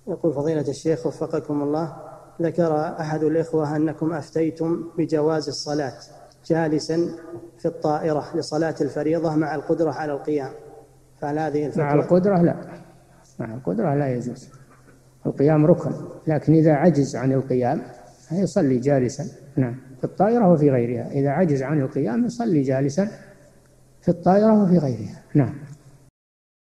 يقول فضيلة الشيخ وفقكم الله، ذكر أحد الإخوة أنكم أفتيتم بجواز الصلاة جالسا في الطائرة لصلاة الفريضة مع القدرة على القيام، فهل هذه الفتوى؟ مع القدرة لا، مع القدرة لا يجوز، القيام ركن، لكن إذا عجز عن القيام يصلي جالسا. نعم، في الطائرة وفي غيرها، إذا عجز عن القيام يصلي جالسا في الطائرة وفي غيرها. نعم.